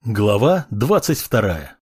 Глава 22.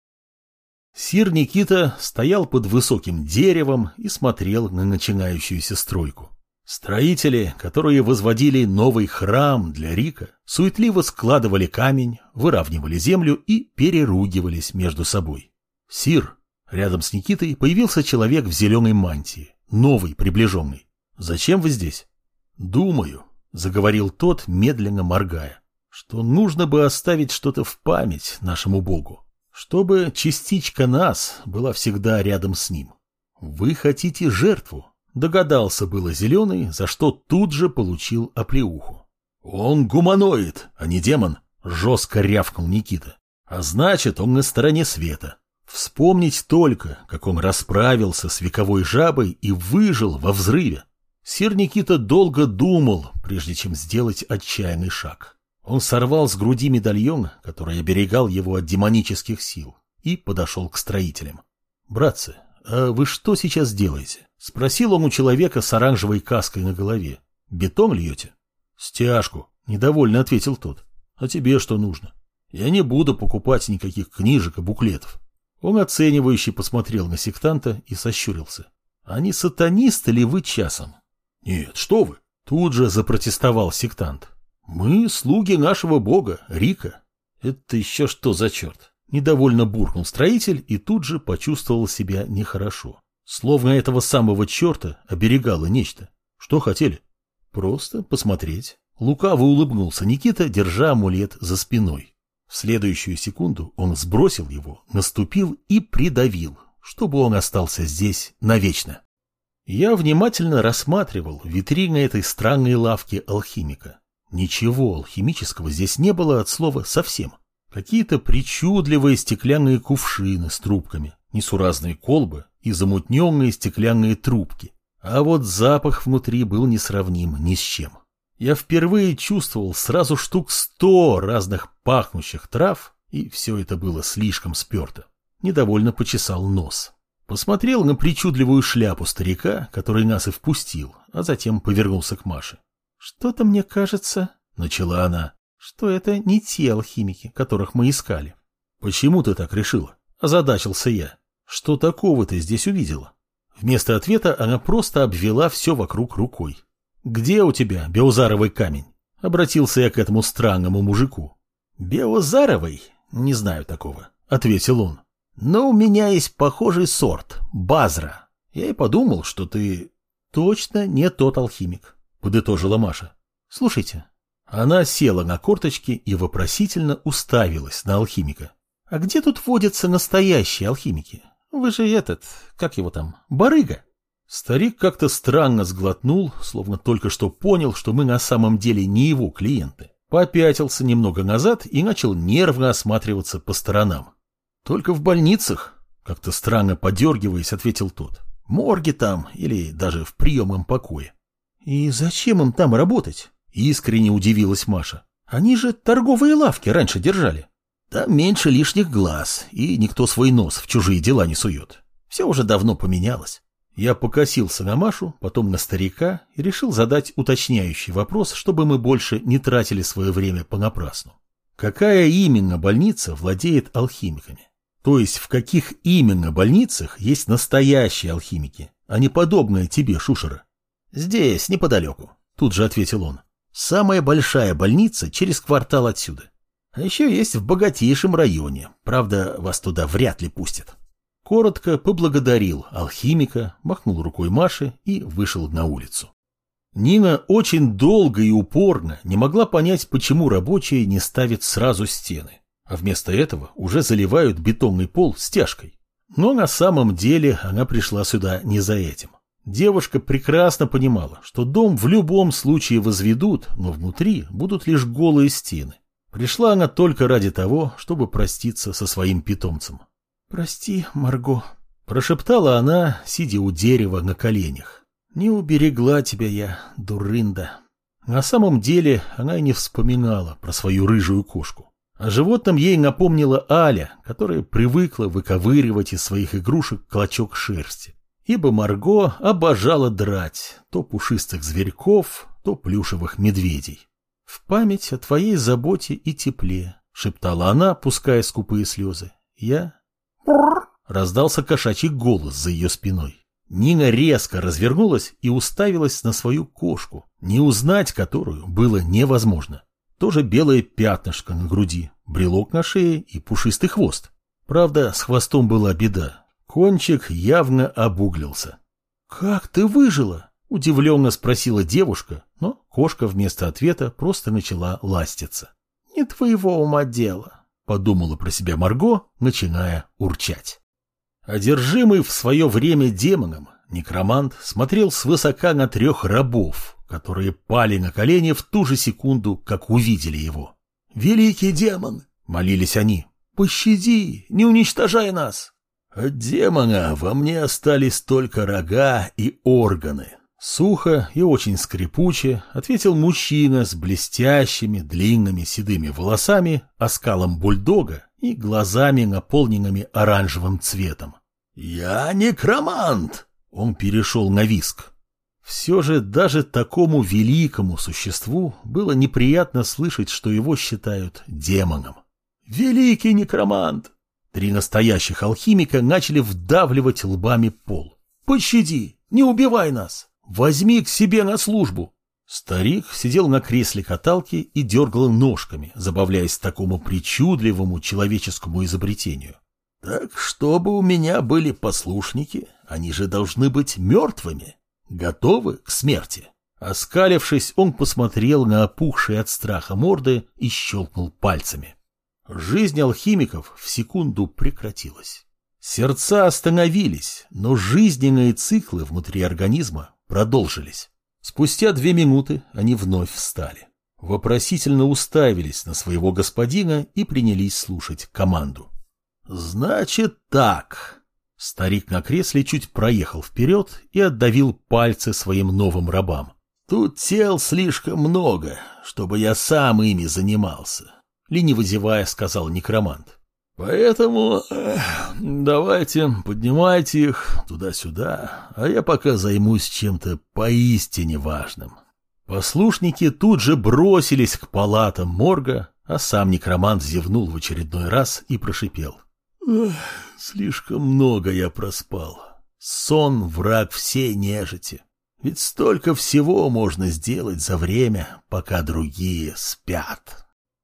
Сир Никита стоял под высоким деревом и смотрел на начинающуюся стройку. Строители, которые возводили новый храм для Рика, суетливо складывали камень, выравнивали землю и переругивались между собой. «Сир!» Рядом с Никитой появился человек в зеленой мантии, новый, приближенный. «Зачем вы здесь?» «Думаю», — заговорил тот, медленно моргая, что нужно бы оставить что-то в память нашему Богу, чтобы частичка нас была всегда рядом с ним. Вы хотите жертву, догадался было Зеленый, за что тут же получил оплеуху. Он гуманоид, а не демон, жестко рявкнул Никита. А значит, он на стороне света. Вспомнить только, как он расправился с вековой жабой и выжил во взрыве. Сир Никита долго думал, прежде чем сделать отчаянный шаг. Он сорвал с груди медальон, который оберегал его от демонических сил, и подошел к строителям. «Братцы, а вы что сейчас делаете?» — спросил он у человека с оранжевой каской на голове. «Бетон льете?» «Стяжку», — недовольно ответил тот. «А тебе что нужно? Я не буду покупать никаких книжек и буклетов». Он оценивающе посмотрел на сектанта и сощурился. «А не сатанисты ли вы часом?» «Нет, что вы!» — тут же запротестовал сектант. «Мы слуги нашего бога, Рика». «Это еще что за черт?» Недовольно буркнул строитель и тут же почувствовал себя нехорошо. Словно этого самого черта оберегало нечто. «Что хотели?» «Просто посмотреть». Лукаво улыбнулся Никита, держа амулет за спиной. В следующую секунду он сбросил его, наступил и придавил, чтобы он остался здесь навечно. Я внимательно рассматривал витрины этой странной лавки алхимика. Ничего алхимического здесь не было от слова совсем. Какие-то причудливые стеклянные кувшины с трубками, несуразные колбы и замутненные стеклянные трубки. А вот запах внутри был несравним ни с чем. Я впервые чувствовал сразу штук 100 разных пахнущих трав, и все это было слишком сперто. Недовольно почесал нос. Посмотрел на причудливую шляпу старика, который нас и впустил, а затем повернулся к Маше. «Что-то мне кажется, — начала она, — что это не те алхимики, которых мы искали». «Почему ты так решила?» — озадачился я. «Что такого ты здесь увидела?» Вместо ответа она просто обвела все вокруг рукой. «Где у тебя Беозаровый камень?» — обратился я к этому странному мужику. «Беозаровый? Не знаю такого», — ответил он. «Но у меня есть похожий сорт — базра. Я и подумал, что ты точно не тот алхимик», — подытожила Маша. «Слушайте». Она села на корточки и вопросительно уставилась на алхимика. «А где тут водятся настоящие алхимики? Вы же как его там, барыга?» Старик как-то странно сглотнул, словно только что понял, что мы на самом деле не его клиенты. Попятился немного назад и начал нервно осматриваться по сторонам. «Только в больницах», — как-то странно подергиваясь, ответил тот. «Морги там или даже в приемном покое». «И зачем им там работать?» — искренне удивилась Маша. «Они же торговые лавки раньше держали». «Там меньше лишних глаз, и никто свой нос в чужие дела не сует. Все уже давно поменялось». Я покосился на Машу, потом на старика и решил задать уточняющий вопрос, чтобы мы больше не тратили свое время понапрасну. Какая именно больница владеет алхимиками? То есть в каких именно больницах есть настоящие алхимики, а не подобные тебе, Шушера? «Здесь, неподалеку», — тут же ответил он. «Самая большая больница через квартал отсюда. А еще есть в богатейшем районе, правда, вас туда вряд ли пустят». Коротко поблагодарил алхимика, махнул рукой Маше и вышел на улицу. Нина очень долго и упорно не могла понять, почему рабочие не ставят сразу стены, а вместо этого уже заливают бетонный пол стяжкой. Но на самом деле она пришла сюда не за этим. Девушка прекрасно понимала, что дом в любом случае возведут, но внутри будут лишь голые стены. Пришла она только ради того, чтобы проститься со своим питомцем. «Прости, Марго», — прошептала она, сидя у дерева на коленях. «Не уберегла тебя я, дурында». На самом деле она и не вспоминала про свою рыжую кошку. О животном ей напомнила Аля, которая привыкла выковыривать из своих игрушек клочок шерсти. Ибо Марго обожала драть то пушистых зверьков, то плюшевых медведей. «В память о твоей заботе и тепле», — шептала она, пуская скупые слезы. «Я?» Раздался кошачий голос за ее спиной. Нина резко развернулась и уставилась на свою кошку, не узнать которую было невозможно. Тоже белое пятнышко на груди, брелок на шее и пушистый хвост. Правда, с хвостом была беда. Кончик явно обуглился. «Как ты выжила?» – удивленно спросила девушка, но кошка вместо ответа просто начала ластиться. «Не твоего ума дело», – подумала про себя Марго, начиная урчать. Одержимый в свое время демоном, некромант смотрел свысока на 3 рабов, которые пали на колени в ту же секунду, как увидели его. «Великий демон!» – молились они. «Пощади, не уничтожай нас!» «От демона во мне остались только рога и органы», — сухо и очень скрипуче ответил мужчина с блестящими длинными седыми волосами, оскалом бульдога и глазами, наполненными оранжевым цветом. «Я некромант!» — он перешел на визг. Все же даже такому великому существу было неприятно слышать, что его считают демоном. «Великий некромант!» 3 настоящих алхимика начали вдавливать лбами пол. «Пощади! Не убивай нас! Возьми к себе на службу!» Старик сидел на кресле каталки и дергал ножками, забавляясь такому причудливому человеческому изобретению. «Так чтобы у меня были послушники, они же должны быть мертвыми, готовы к смерти». Оскалившись, он посмотрел на опухшие от страха морды и щелкнул пальцами. Жизнь алхимиков в секунду прекратилась. Сердца остановились, но жизненные циклы внутри организма продолжились. Спустя 2 минуты они вновь встали. Вопросительно уставились на своего господина и принялись слушать команду. «Значит так». Старик на кресле чуть проехал вперед и отдавил пальцы своим новым рабам. «Тут тел слишком много, чтобы я сам ими занимался», — лениво зевая сказал некромант. «Поэтому давайте поднимайте их туда-сюда, а я пока займусь чем-то поистине важным». Послушники тут же бросились к палатам морга, а сам некромант зевнул в очередной раз и прошипел. «Слишком много я проспал. Сон — враг всей нежити. Ведь столько всего можно сделать за время, пока другие спят».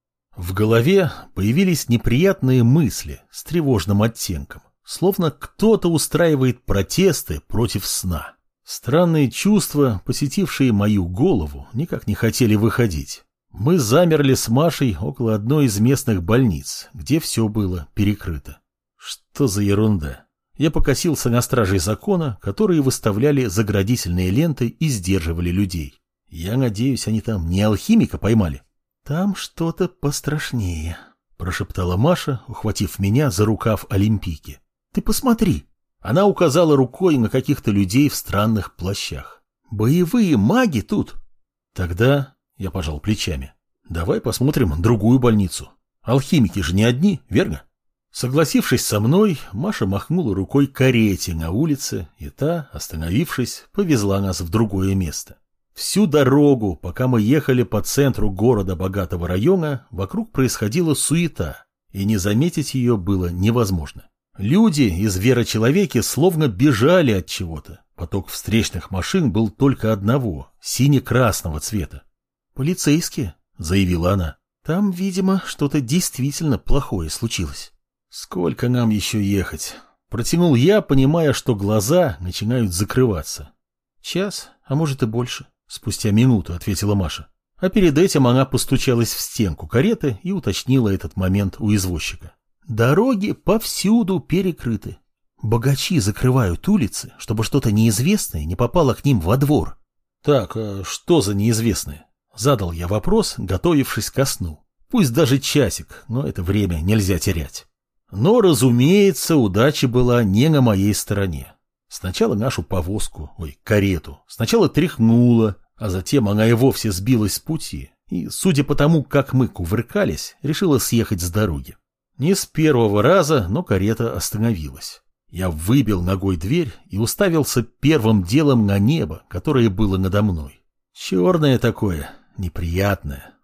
В голове появились неприятные мысли с тревожным оттенком, словно кто-то устраивает протесты против сна. Странные чувства, посетившие мою голову, никак не хотели выходить. Мы замерли с Машей около одной из местных больниц, где все было перекрыто. Что за ерунда? Я покосился на стражей закона, которые выставляли заградительные ленты и сдерживали людей. Я надеюсь, они там не алхимика поймали. «Там что-то пострашнее», — прошептала Маша, ухватив меня за рукав олимпийки. «Ты посмотри». Она указала рукой на каких-то людей в странных плащах. «Боевые маги тут». «Тогда...» — я пожал плечами. «Давай посмотрим другую больницу. Алхимики же не одни, верно?» Согласившись со мной, Маша махнула рукой карете на улице, и та, остановившись, повезла нас в другое место. Всю дорогу, пока мы ехали по центру города богатого района, вокруг происходила суета, и не заметить ее было невозможно. Люди и зверочеловеки словно бежали от чего-то. Поток встречных машин был только одного, сине-красного цвета. «Полицейские», — заявила она. «Там, видимо, что-то действительно плохое случилось». «Сколько нам еще ехать?» Протянул я, понимая, что глаза начинают закрываться. «Час, а может и больше», — спустя минуту ответила Маша. А перед этим она постучалась в стенку кареты и уточнила этот момент у извозчика. «Дороги повсюду перекрыты. Богачи закрывают улицы, чтобы что-то неизвестное не попало к ним во двор». «Так, а что за неизвестное?» Задал я вопрос, готовившись ко сну. Пусть даже часик, но это время нельзя терять. Но, разумеется, удача была не на моей стороне. Сначала нашу карету, сначала тряхнула, а затем она и вовсе сбилась с пути, и, судя по тому, как мы кувыркались, решила съехать с дороги. Не с первого раза, но карета остановилась. Я выбил ногой дверь и уставился первым делом на небо, которое было надо мной. Черное такое, неприятное,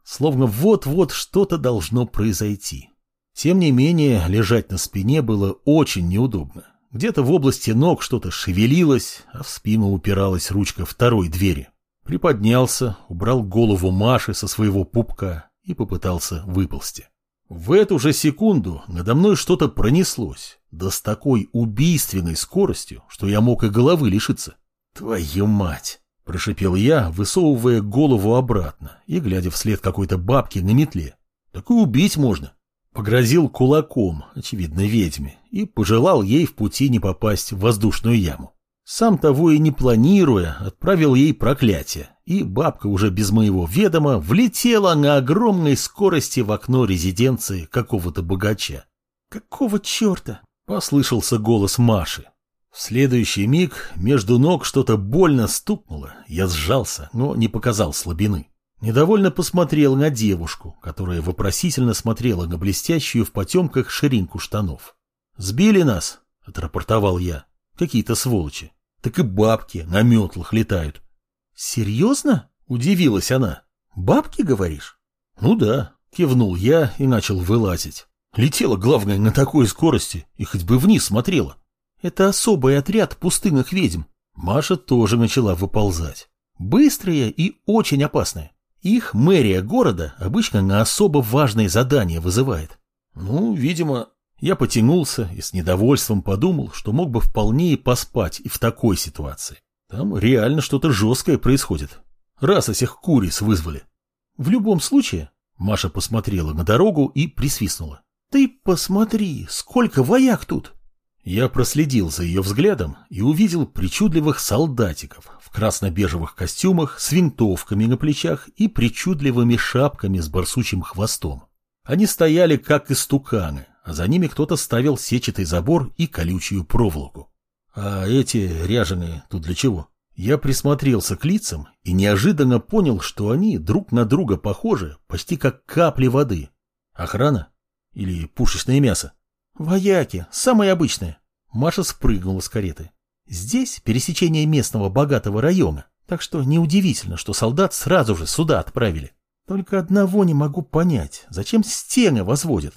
словно вот-вот что-то должно произойти. Тем не менее, лежать на спине было очень неудобно. Где-то в области ног что-то шевелилось, а в спину упиралась ручка второй двери. Приподнялся, убрал голову Маши со своего пупка и попытался выползти. В эту же секунду надо мной что-то пронеслось, да с такой убийственной скоростью, что я мог и головы лишиться. «Твою мать!» – прошипел я, высовывая голову обратно и глядя вслед какой-то бабке на метле. «Так и убить можно!» Погрозил кулаком, очевидно, ведьме, и пожелал ей в пути не попасть в воздушную яму. Сам того и не планируя, отправил ей проклятие, и бабка уже без моего ведома влетела на огромной скорости в окно резиденции какого-то богача. «Какого черта?» – послышался голос Маши. В следующий миг между ног что-то больно стукнуло, я сжался, но не показал слабины. Недовольно посмотрел на девушку, которая вопросительно смотрела на блестящую в потемках ширинку штанов. «Сбили нас», — отрапортовал я. «Какие-то сволочи. Так и бабки на метлах летают». «Серьезно?» — удивилась она. «Бабки, говоришь?» «Ну да», — кивнул я и начал вылазить. Летела, главное, на такой скорости и хоть бы вниз смотрела. «Это особый отряд пустынных ведьм». Маша тоже начала выползать. «Быстрые и очень опасные. Их мэрия города обычно на особо важные задания вызывает». Ну, видимо, я потянулся и с недовольством подумал, что мог бы вполне и поспать и в такой ситуации. Там реально что-то жесткое происходит. Раз этих куриц вызвали. В любом случае, Маша посмотрела на дорогу и присвистнула. «Ты посмотри, сколько вояк тут!» Я проследил за ее взглядом и увидел причудливых солдатиков в красно-бежевых костюмах с винтовками на плечах и причудливыми шапками с барсучьим хвостом. Они стояли как истуканы, а за ними кто-то ставил сетчатый забор и колючую проволоку. А эти ряженые тут для чего? Я присмотрелся к лицам и неожиданно понял, что они друг на друга похожи почти как капли воды. Охрана? Или пушечное мясо? «Вояки, самые обычные». Маша спрыгнула с кареты. «Здесь пересечение местного богатого района, так что неудивительно, что солдат сразу же сюда отправили. Только одного не могу понять, зачем стены возводят?»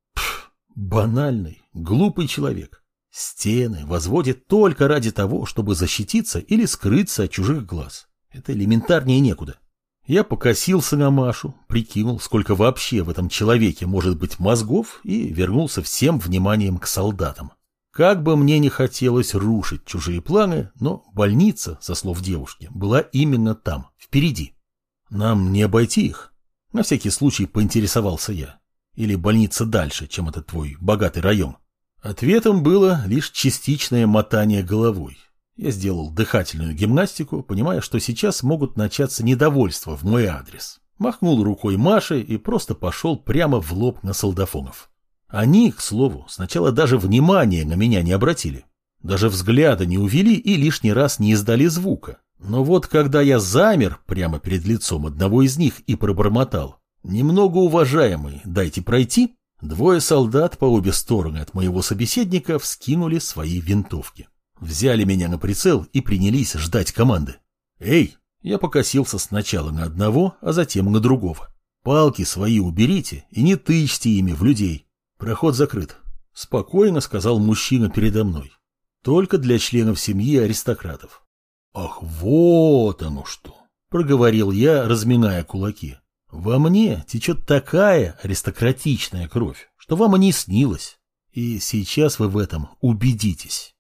Банальный, глупый человек. Стены возводят только ради того, чтобы защититься или скрыться от чужих глаз. Это элементарнее некуда. Я покосился на Машу, прикинул, сколько вообще в этом человеке может быть мозгов, и вернулся всем вниманием к солдатам. Как бы мне не хотелось рушить чужие планы, но больница, со слов девушки, была именно там, впереди. Нам не обойти их. На всякий случай поинтересовался я. Или больница дальше, чем этот твой богатый район? Ответом было лишь частичное мотание головой. Я сделал дыхательную гимнастику, понимая, что сейчас могут начаться недовольства в мой адрес. Махнул рукой Маше и просто пошел прямо в лоб на солдафонов. Они, к слову, сначала даже внимания на меня не обратили. Даже взгляда не увели и лишний раз не издали звука. Но вот когда я замер прямо перед лицом одного из них и пробормотал: «Немного уважаемый, дайте пройти», двое солдат по обе стороны от моего собеседника вскинули свои винтовки. Взяли меня на прицел и принялись ждать команды. «Эй!» Я покосился сначала на одного, а затем на другого. «Палки свои уберите и не тычьте ими в людей. Проход закрыт», — спокойно сказал мужчина передо мной. «Только для членов семьи аристократов». «Ах, вот оно что!» — проговорил я, разминая кулаки. «Во мне течет такая аристократичная кровь, что вам и не снилось. И сейчас вы в этом убедитесь».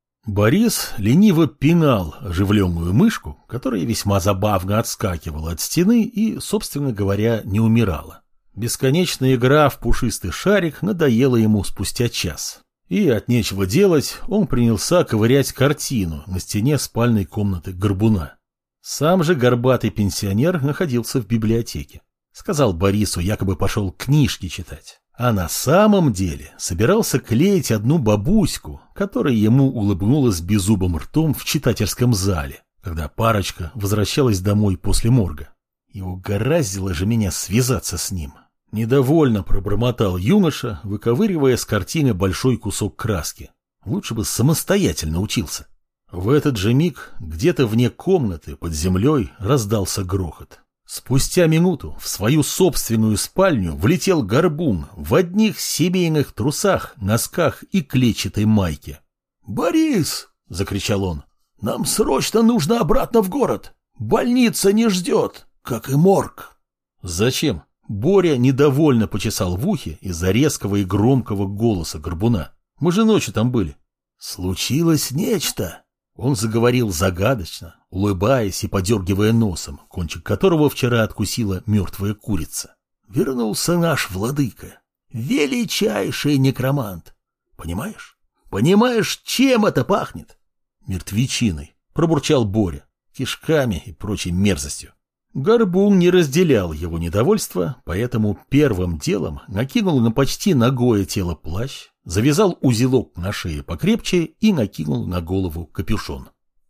Борис лениво пинал оживленную мышку, которая весьма забавно отскакивала от стены и, собственно говоря, не умирала. Бесконечная игра в пушистый шарик надоела ему спустя час. И от нечего делать он принялся ковырять картину на стене спальной комнаты горбуна. Сам же горбатый пенсионер находился в библиотеке. Сказал Борису, якобы пошел книжки читать. А на самом деле собирался клеить одну бабуську, которая ему улыбнулась беззубым ртом в читательском зале, когда парочка возвращалась домой после морга. И угораздило же меня связаться с ним. Недовольно пробормотал юноша, выковыривая с картины большой кусок краски. Лучше бы самостоятельно учился. В этот же миг где-то вне комнаты под землей раздался грохот. Спустя минуту в свою собственную спальню влетел Горбун в одних семейных трусах, носках и клетчатой майке. «Борис!» — закричал он. «Нам срочно нужно обратно в город! Больница не ждет, как и морг!» «Зачем?» — Боря недовольно почесал в ухе из-за резкого и громкого голоса Горбуна. «Мы же ночью там были». «Случилось нечто!» Он заговорил загадочно, улыбаясь и подергивая носом, кончик которого вчера откусила мертвая курица. «Вернулся наш владыка, величайший некромант. Понимаешь? Понимаешь, чем это пахнет?» «Мертвечиной», — пробурчал Боря, кишками и прочей мерзостью. Горбун не разделял его недовольство, поэтому первым делом накинул на почти нагое тело плащ, завязал узелок на шее покрепче и накинул на голову капюшон.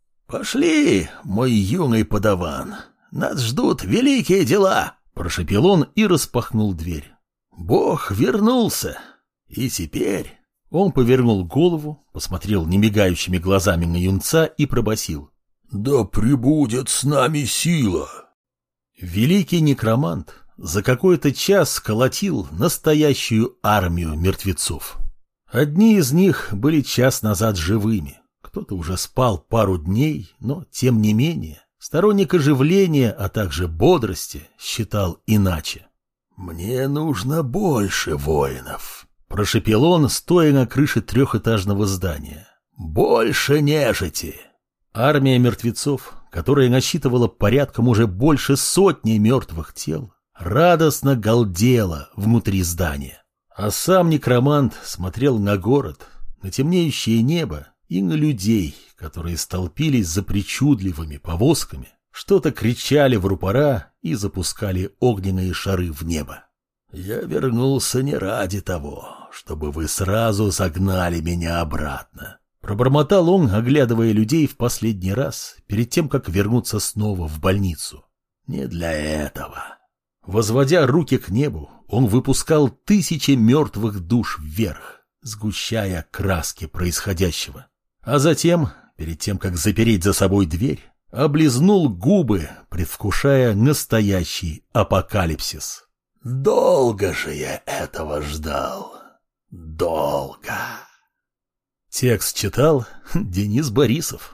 «Пошли, мой юный подаван, нас ждут великие дела!» — прошепел он и распахнул дверь. «Бог вернулся, и теперь...» Он повернул голову, посмотрел немигающими глазами на юнца и пробасил: «Да пребудет с нами сила!» Великий некромант за какой-то час колотил настоящую армию мертвецов. Одни из них были час назад живыми, кто-то уже спал пару дней, но, тем не менее, сторонник оживления, а также бодрости считал иначе. «Мне нужно больше воинов», — прошепел он, стоя на крыше трехэтажного здания. «Больше нежити!» Армия мертвецов, которая насчитывала порядком уже больше сотни мертвых тел, радостно галдела внутри здания. А сам некромант смотрел на город, на темнеющее небо и на людей, которые столпились за причудливыми повозками, что-то кричали в рупора и запускали огненные шары в небо. «Я вернулся не ради того, чтобы вы сразу загнали меня обратно», — пробормотал он, оглядывая людей в последний раз, перед тем, как вернуться снова в больницу. «Не для этого». Возводя руки к небу, он выпускал тысячи мертвых душ вверх, сгущая краски происходящего. А затем, перед тем, как запереть за собой дверь, облизнул губы, предвкушая настоящий апокалипсис. «Долго же я этого ждал. Долго». Текст читал Денис Борисов.